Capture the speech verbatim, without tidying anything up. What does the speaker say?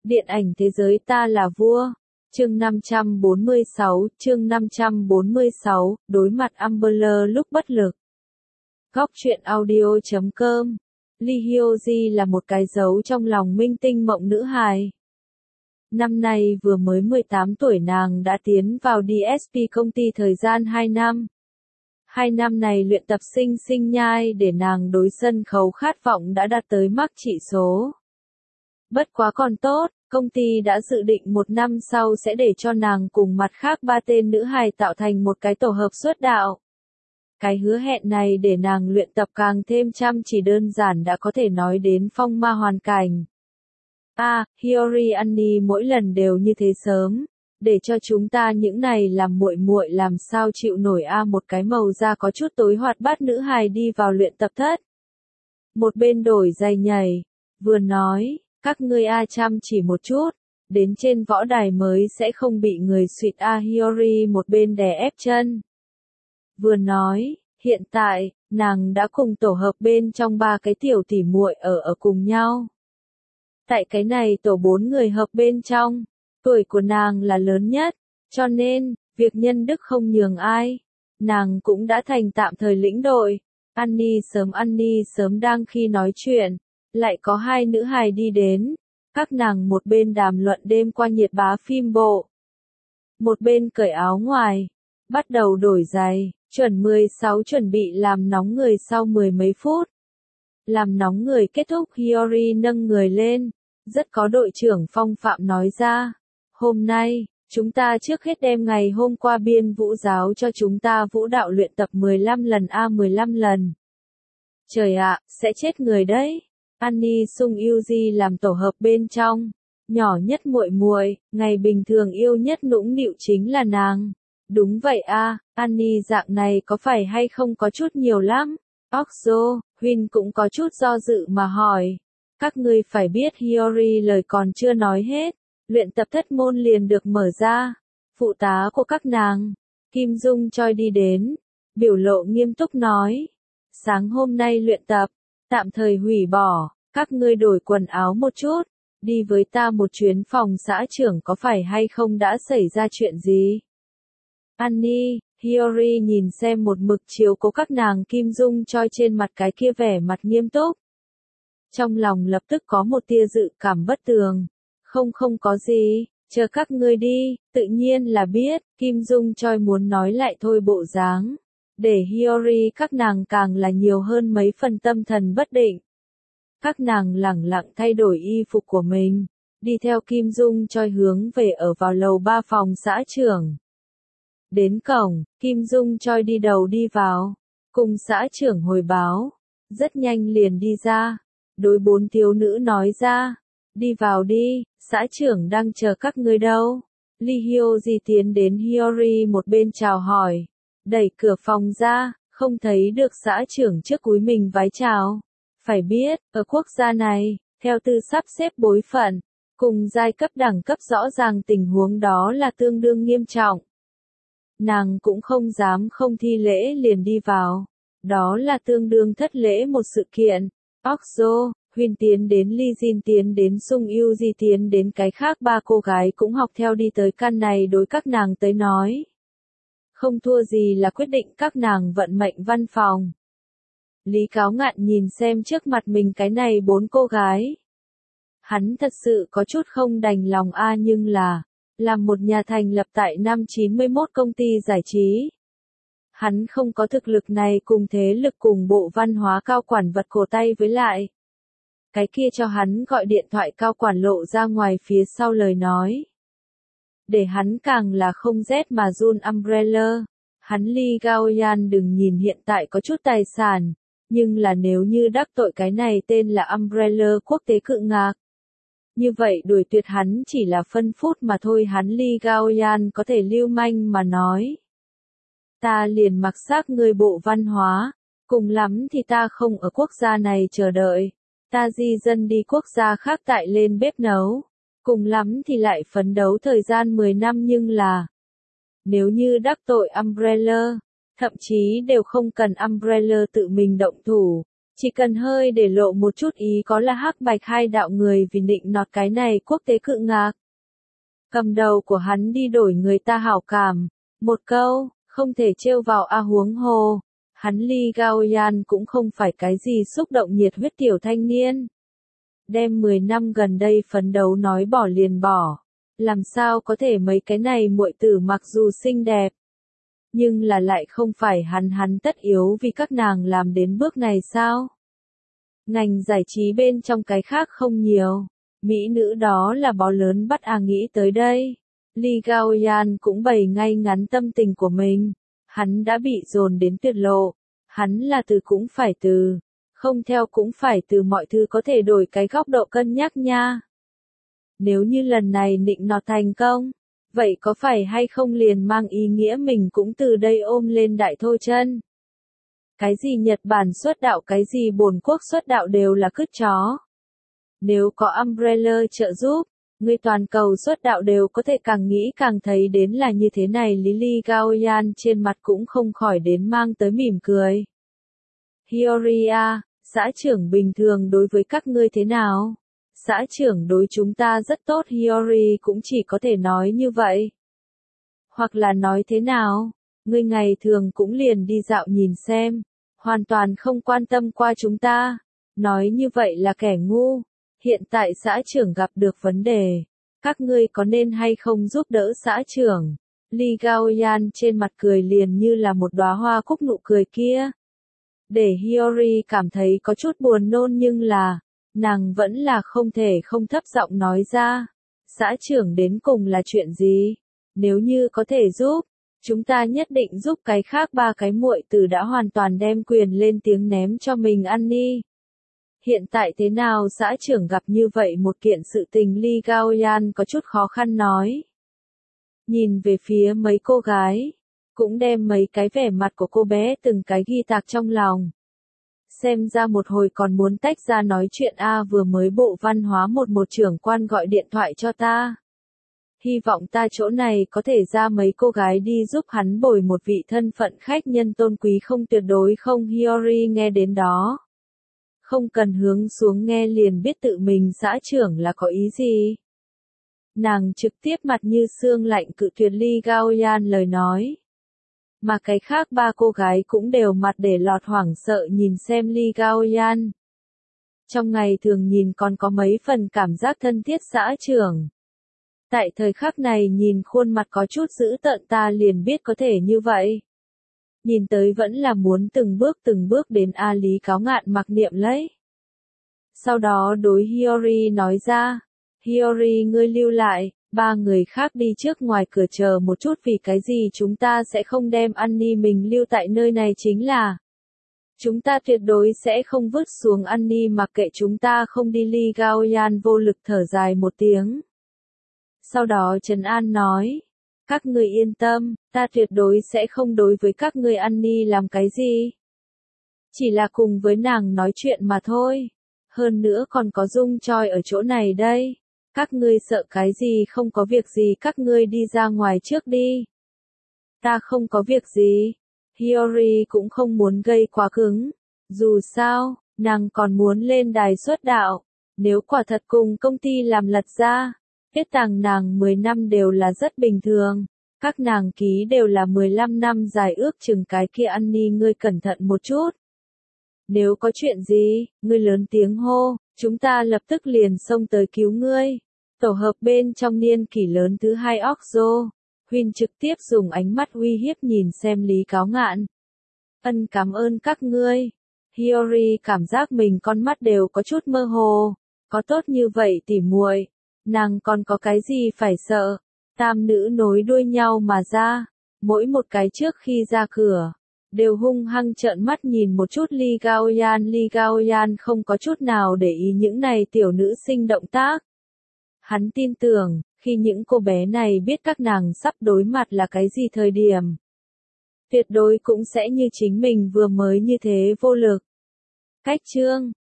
Điện ảnh thế giới ta là vua. Chương năm trăm bốn mươi sáu, chương năm trăm bốn mươi sáu, đối mặt Amber lúc bất lực. Góc truyện audio chấm com. Lee Hyo-ji là một cái dấu trong lòng minh tinh mộng nữ hài. Năm nay vừa mới mười tám tuổi nàng đã tiến vào đê ét pê công ty thời gian hai năm. Hai năm này luyện tập sinh sinh nhai để nàng đối sân khấu khát vọng đã đạt tới mắc chỉ số. Bất quá còn tốt, công ty đã dự định một năm sau sẽ để cho nàng cùng mặt khác ba tên nữ hài tạo thành một cái tổ hợp xuất đạo. Cái hứa hẹn này để nàng luyện tập càng thêm chăm chỉ đơn giản đã có thể nói đến phong ma hoàn cảnh. À, Hiyori Annie mỗi lần đều như thế sớm, để cho chúng ta những này làm muội muội làm sao chịu nổi a à, một cái màu da có chút tối hoạt bát nữ hài đi vào luyện tập thất. Một bên đổi giày nhảy, vừa nói, các ngươi a à chăm chỉ một chút, đến trên võ đài mới sẽ không bị người suỵt a à, Hiyori một bên đè ép chân. Vừa nói, hiện tại, nàng đã cùng tổ hợp bên trong ba cái tiểu tỉ muội ở ở cùng nhau. Tại cái này tổ bốn người hợp bên trong, tuổi của nàng là lớn nhất, cho nên, việc nhân đức không nhường ai. Nàng cũng đã thành tạm thời lĩnh đội. Annie sớm Annie sớm đang khi nói chuyện, lại có hai nữ hài đi đến. Các nàng một bên đàm luận đêm qua nhiệt bá phim bộ. Một bên cởi áo ngoài, bắt đầu đổi giày, chuẩn mười sáu chuẩn bị làm nóng người sau mười mấy phút. Làm nóng người kết thúc Hiyori nâng người lên, rất có đội trưởng phong phạm nói ra. Hôm nay, chúng ta trước hết đem ngày hôm qua biên vũ giáo cho chúng ta vũ đạo luyện tập mười lăm lần a mười lăm lần. Trời ạ, sẽ chết người đấy. Annie Sung Yuji làm tổ hợp bên trong, nhỏ nhất muội muội, ngày bình thường yêu nhất nũng nịu chính là nàng. Đúng vậy a, Annie dạng này có phải hay không có chút nhiều lắm? Okzo, Huynh cũng có chút do dự mà hỏi. Các ngươi phải biết Hiyori lời còn chưa nói hết, luyện tập thất môn liền được mở ra. Phụ tá của các nàng, Kim Dung Choi đi đến, biểu lộ nghiêm túc nói. Sáng hôm nay luyện tập, tạm thời hủy bỏ, các ngươi đổi quần áo một chút, đi với ta một chuyến phòng xã trưởng có phải hay không đã xảy ra chuyện gì? Annie, Hiyori nhìn xem một mực chiếu cố các nàng Kim Dung Choi trên mặt cái kia vẻ mặt nghiêm túc. Trong lòng lập tức có một tia dự cảm bất tường. Không không có gì, chờ các ngươi đi, tự nhiên là biết, Kim Dung Choi muốn nói lại thôi bộ dáng. Để Hiyori các nàng càng là nhiều hơn mấy phần tâm thần bất định. Các nàng lẳng lặng thay đổi y phục của mình, đi theo Kim Dung Choi hướng về ở vào lầu ba phòng xã trưởng. Đến cổng, Kim Dung Choi đi đầu đi vào, cùng xã trưởng hồi báo, rất nhanh liền đi ra, đối bốn thiếu nữ nói ra, đi vào đi, xã trưởng đang chờ các ngươi đâu. Lee Hyo-ji tiến đến Hiyori một bên chào hỏi, đẩy cửa phòng ra, không thấy được xã trưởng trước cúi mình vái chào. Phải biết, ở quốc gia này, theo tư sắp xếp bối phận, cùng giai cấp đẳng cấp rõ ràng tình huống đó là tương đương nghiêm trọng. Nàng cũng không dám không thi lễ liền đi vào. Đó là tương đương thất lễ một sự kiện. Okzo, Huynh tiến đến Lee Jin tiến đến Sung Yuji tiến đến cái khác ba cô gái cũng học theo đi tới căn này đối các nàng tới nói. Không thua gì là quyết định các nàng vận mệnh văn phòng. Lý Cáo Ngạn nhìn xem trước mặt mình cái này bốn cô gái. Hắn thật sự có chút không đành lòng a nhưng là, làm một nhà thành lập tại năm chín mươi mốt công ty giải trí. Hắn không có thực lực này cùng thế lực cùng bộ văn hóa cao quản vật cổ tay với lại. Cái kia cho hắn gọi điện thoại cao quản lộ ra ngoài phía sau lời nói. Để hắn càng là không rét mà run umbrella. Hắn Lee Gao-yan đừng nhìn hiện tại có chút tài sản, nhưng là nếu như đắc tội cái này tên là umbrella quốc tế cự ngạc. Như vậy đuổi tuyệt hắn chỉ là phân phút mà thôi hắn Lee Gao-yan có thể lưu manh mà nói. Ta liền mặc xác người bộ văn hóa, cùng lắm thì ta không ở quốc gia này chờ đợi, ta di dân đi quốc gia khác tại lên bếp nấu, cùng lắm thì lại phấn đấu thời gian mười năm nhưng là, nếu như đắc tội umbrella, thậm chí đều không cần umbrella tự mình động thủ, Chỉ cần hơi để lộ một chút ý có là hắc bạch hai đạo người vì nịnh nọt cái này quốc tế cự ngạc. Cầm đầu của hắn đi đổi người ta hảo cảm. Một câu, không thể trêu vào a huống hồ. Hắn Lee Gao-yan cũng không phải cái gì xúc động nhiệt huyết tiểu thanh niên. Đem mười năm gần đây phấn đấu nói bỏ liền bỏ. Làm sao có thể mấy cái này muội tử mặc dù xinh đẹp. Nhưng là lại không phải hắn hắn tất yếu vì các nàng làm đến bước này sao? Ngành giải trí bên trong cái khác không nhiều. Mỹ nữ đó là bó lớn bắt à nghĩ tới đây. Lee Gao-yan cũng bày ngay ngắn tâm tình của mình. Hắn đã bị dồn đến tuyệt lộ. Hắn là từ cũng phải từ. Không theo cũng phải từ, mọi thứ có thể đổi cái góc độ cân nhắc nha. Nếu như lần này nịnh nọt thành công, vậy có phải hay không liền mang ý nghĩa mình cũng từ đây ôm lên đại thôi chân? Cái gì Nhật Bản xuất đạo, cái gì bổn quốc xuất đạo đều là cứt chó. Nếu có Umbrella trợ giúp, người toàn cầu xuất đạo đều có thể càng nghĩ càng thấy đến là như thế này. Lee Gao-yan trên mặt cũng không khỏi đến mang tới mỉm cười. Hyori à, xã trưởng bình thường đối với các ngươi thế nào? Xã trưởng đối chúng ta rất tốt. Hyori cũng chỉ có thể nói như vậy. Hoặc là nói thế nào? Ngươi ngày thường cũng liền đi dạo nhìn xem. Hoàn toàn không quan tâm qua chúng ta. Nói như vậy là kẻ ngu. Hiện tại xã trưởng gặp được vấn đề. Các ngươi có nên hay không giúp đỡ xã trưởng? Lee Gao-yan trên mặt cười liền như là một đóa hoa cúc nụ cười kia. Để Hyori cảm thấy có chút buồn nôn nhưng là, nàng vẫn là không thể không thấp giọng nói ra. Xã trưởng đến cùng là chuyện gì? Nếu như có thể giúp, chúng ta nhất định giúp. Cái khác ba cái muội tử đã hoàn toàn đem quyền lên tiếng ném cho mình ăn đi. Hiện tại thế nào xã trưởng gặp như vậy một kiện sự tình? Lee Gao-yan có chút khó khăn nói. Nhìn về phía mấy cô gái, cũng đem mấy cái vẻ mặt của cô bé từng cái ghi tạc trong lòng. Xem ra một hồi còn muốn tách ra nói chuyện a. Vừa mới bộ văn hóa một một trưởng quan gọi điện thoại cho ta. Hy vọng ta chỗ này có thể ra mấy cô gái đi giúp hắn bồi một vị thân phận khách nhân tôn quý không, tuyệt đối không. Hyori nghe đến đó. Không cần hướng xuống nghe liền biết tự mình xã trưởng là có ý gì. Nàng trực tiếp mặt như xương lạnh cự tuyệt Lee Gao-yan lời nói. Mà cái khác ba cô gái cũng đều mặt để lọt hoảng sợ nhìn xem Lee Gao-yan. Trong ngày thường nhìn còn có mấy phần cảm giác thân thiết xã trưởng. Tại thời khắc này nhìn khuôn mặt có chút dữ tợn ta liền biết có thể như vậy. Nhìn tới vẫn là muốn từng bước từng bước đến A Lý Cáo Ngạn mặc niệm lấy. Sau đó đối Hyori nói ra, Hyori ngươi lưu lại, ba người khác đi trước ngoài cửa chờ một chút. Vì cái gì chúng ta sẽ không đem Annie mình lưu tại nơi này? Chính là chúng ta tuyệt đối sẽ không vứt xuống Annie mặc kệ chúng ta không đi. Lee Gao-yan vô lực thở dài một tiếng. Sau đó trấn an nói, các ngươi yên tâm, ta tuyệt đối sẽ không đối với các ngươi Annie làm cái gì. Chỉ là cùng với nàng nói chuyện mà thôi. Hơn nữa còn có Dung Choi ở chỗ này đây. Các ngươi sợ cái gì? Không có việc gì, các ngươi đi ra ngoài trước đi. Ta không có việc gì. Hyori cũng không muốn gây quá cứng. Dù sao, nàng còn muốn lên đài xuất đạo. Nếu quả thật cùng công ty làm lật ra, kết tàng nàng mười năm đều là rất bình thường. Các nàng ký đều là mười lăm năm dài, ước chừng cái kia Annie ngươi cẩn thận một chút. Nếu có chuyện gì, ngươi lớn tiếng hô, chúng ta lập tức liền xông tới cứu ngươi. Tổ hợp bên trong niên kỷ lớn thứ hai Okzo, Huynh trực tiếp dùng ánh mắt uy hiếp nhìn xem Lý Cáo Ngạn. Ân cảm ơn các ngươi. Hyori cảm giác mình con mắt đều có chút mơ hồ. Có tốt như vậy tỉ muội, nàng còn có cái gì phải sợ? Tam nữ nối đuôi nhau mà ra, mỗi một cái trước khi ra cửa, đều hung hăng trợn mắt nhìn một chút Lee Gao-yan. Lee Gao-yan không có chút nào để ý những này tiểu nữ sinh động tác. Hắn tin tưởng, khi những cô bé này biết các nàng sắp đối mặt là cái gì thời điểm, tuyệt đối cũng sẽ như chính mình vừa mới như thế vô lực. Cách chương